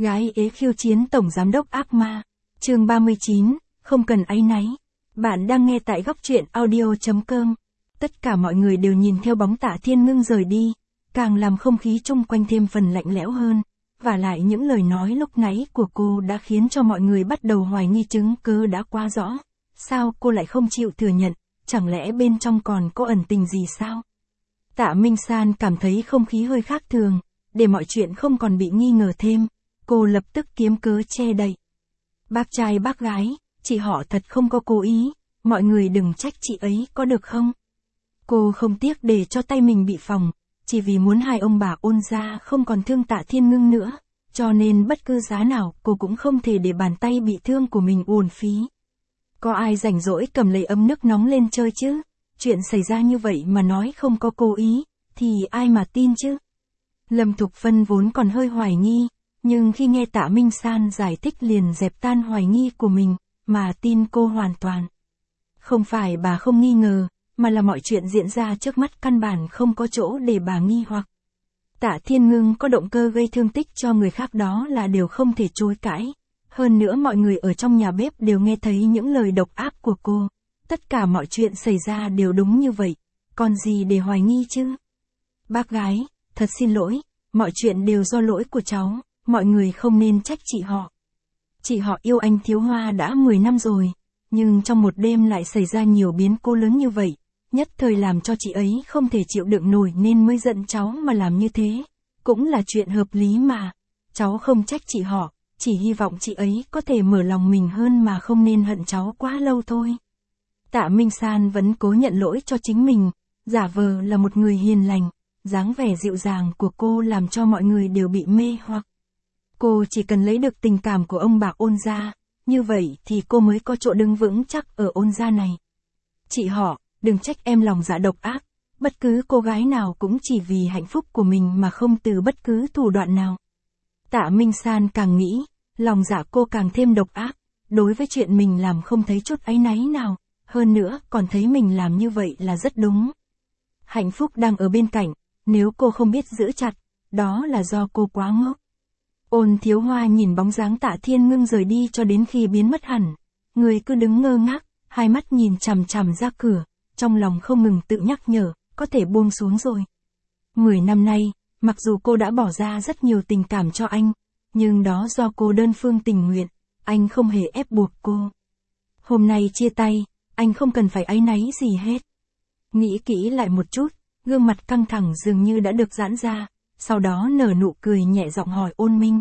Gái ế khiêu chiến tổng giám đốc ác ma. Chương 39, không cần áy náy. Bạn đang nghe tại góc truyện audio.com. Tất cả mọi người đều nhìn theo bóng Tạ Thiên Ngưng rời đi, càng làm không khí chung quanh thêm phần lạnh lẽo hơn. Và lại những lời nói lúc nãy của cô đã khiến cho mọi người bắt đầu hoài nghi chứng cứ đã quá rõ. Sao cô lại không chịu thừa nhận, chẳng lẽ bên trong còn có ẩn tình gì sao? Tạ Minh San cảm thấy không khí hơi khác thường, để mọi chuyện không còn bị nghi ngờ thêm, cô lập tức kiếm cớ che đậy. Bác trai bác gái, chị họ thật không có cố ý, mọi người đừng trách chị ấy có được không? Cô không tiếc để cho tay mình bị phỏng, chỉ vì muốn hai ông bà Ôn gia không còn thương Tạ Thiên Ngưng nữa, cho nên bất cứ giá nào cô cũng không thể để bàn tay bị thương của mình uổng phí. Có ai rảnh rỗi cầm lấy ấm nước nóng lên chơi chứ? Chuyện xảy ra như vậy mà nói không có cố ý, thì ai mà tin chứ? Lâm Thục Phân vốn còn hơi hoài nghi, nhưng khi nghe Tạ Minh San giải thích liền dẹp tan hoài nghi của mình, mà tin cô hoàn toàn. Không phải bà không nghi ngờ, mà là mọi chuyện diễn ra trước mắt căn bản không có chỗ để bà nghi hoặc. Tạ Thiên Ngưng có động cơ gây thương tích cho người khác đó là điều không thể chối cãi. Hơn nữa mọi người ở trong nhà bếp đều nghe thấy những lời độc ác của cô. Tất cả mọi chuyện xảy ra đều đúng như vậy, còn gì để hoài nghi chứ? Bác gái, thật xin lỗi, mọi chuyện đều do lỗi của cháu, mọi người không nên trách chị họ. Chị họ yêu anh Thiếu Hoa đã 10 năm rồi, nhưng trong một đêm lại xảy ra nhiều biến cố lớn như vậy, nhất thời làm cho chị ấy không thể chịu đựng nổi nên mới giận cháu mà làm như thế. Cũng là chuyện hợp lý mà, cháu không trách chị họ, chỉ hy vọng chị ấy có thể mở lòng mình hơn mà không nên hận cháu quá lâu thôi. Tạ Minh San vẫn cố nhận lỗi cho chính mình, giả vờ là một người hiền lành, dáng vẻ dịu dàng của cô làm cho mọi người đều bị mê hoặc. Cô chỉ cần lấy được tình cảm của ông bà Ôn gia, như vậy thì cô mới có chỗ đứng vững chắc ở Ôn gia này. Chị họ, đừng trách em lòng dạ độc ác, bất cứ cô gái nào cũng chỉ vì hạnh phúc của mình mà không từ bất cứ thủ đoạn nào. Tạ Minh San càng nghĩ, lòng dạ cô càng thêm độc ác, đối với chuyện mình làm không thấy chút áy náy nào, hơn nữa còn thấy mình làm như vậy là rất đúng. Hạnh phúc đang ở bên cạnh, nếu cô không biết giữ chặt, đó là do cô quá ngốc. Ôn Thiếu Hoa nhìn bóng dáng Tạ Thiên Ngưng rời đi cho đến khi biến mất hẳn, người cứ đứng ngơ ngác, hai mắt nhìn chằm chằm ra cửa, trong lòng không ngừng tự nhắc nhở, có thể buông xuống rồi. 10 năm nay, mặc dù cô đã bỏ ra rất nhiều tình cảm cho anh, nhưng đó do cô đơn phương tình nguyện, anh không hề ép buộc cô. Hôm nay chia tay, anh không cần phải áy náy gì hết. Nghĩ kỹ lại một chút, gương mặt căng thẳng dường như đã được giãn ra, sau đó nở nụ cười nhẹ giọng hỏi Ôn Minh.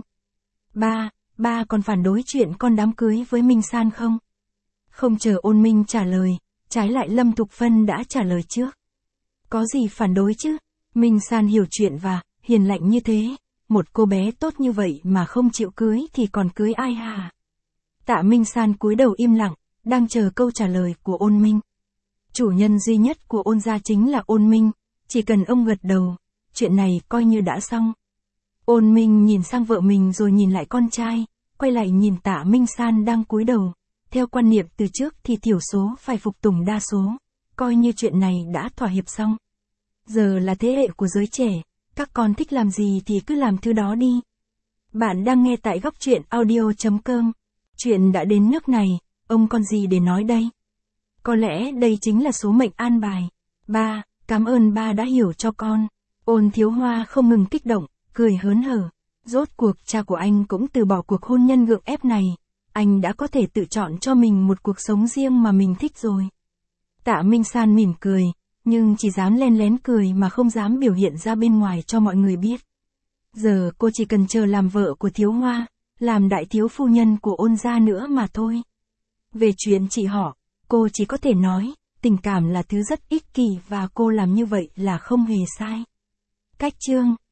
Ba còn phản đối chuyện con đám cưới với Minh San không? Không chờ Ôn Minh trả lời, trái lại Lâm Thục Phân đã trả lời trước. Có gì phản đối chứ? Minh San hiểu chuyện và hiền lành như thế, một cô bé tốt như vậy mà không chịu cưới thì còn cưới ai hả? Tạ Minh San cúi đầu im lặng, đang chờ câu trả lời của Ôn Minh. Chủ nhân duy nhất của Ôn gia chính là Ôn Minh, chỉ cần ông gật đầu, chuyện này coi như đã xong. Ôn Minh nhìn sang vợ mình rồi nhìn lại con trai, quay lại nhìn Tạ Minh San đang cúi đầu. Theo quan niệm từ trước thì thiểu số phải phục tùng đa số, coi như chuyện này đã thỏa hiệp xong. Giờ là thế hệ của giới trẻ, các con thích làm gì thì cứ làm thứ đó đi. Bạn đang nghe tại góc truyện audio.com. Chuyện đã đến nước này, ông còn gì để nói đây? Có lẽ đây chính là số mệnh an bài. Ba, cảm ơn ba đã hiểu cho con. Ôn Thiếu Hoa không ngừng kích động, cười hớn hở. Rốt cuộc cha của anh cũng từ bỏ cuộc hôn nhân gượng ép này. Anh đã có thể tự chọn cho mình một cuộc sống riêng mà mình thích rồi. Tạ Minh San mỉm cười, nhưng chỉ dám len lén cười mà không dám biểu hiện ra bên ngoài cho mọi người biết. Giờ cô chỉ cần chờ làm vợ của Thiếu Hoa, làm đại thiếu phu nhân của Ôn gia nữa mà thôi. Về chuyện chị họ, cô chỉ có thể nói, tình cảm là thứ rất ích kỷ và cô làm như vậy là không hề sai. Cách chương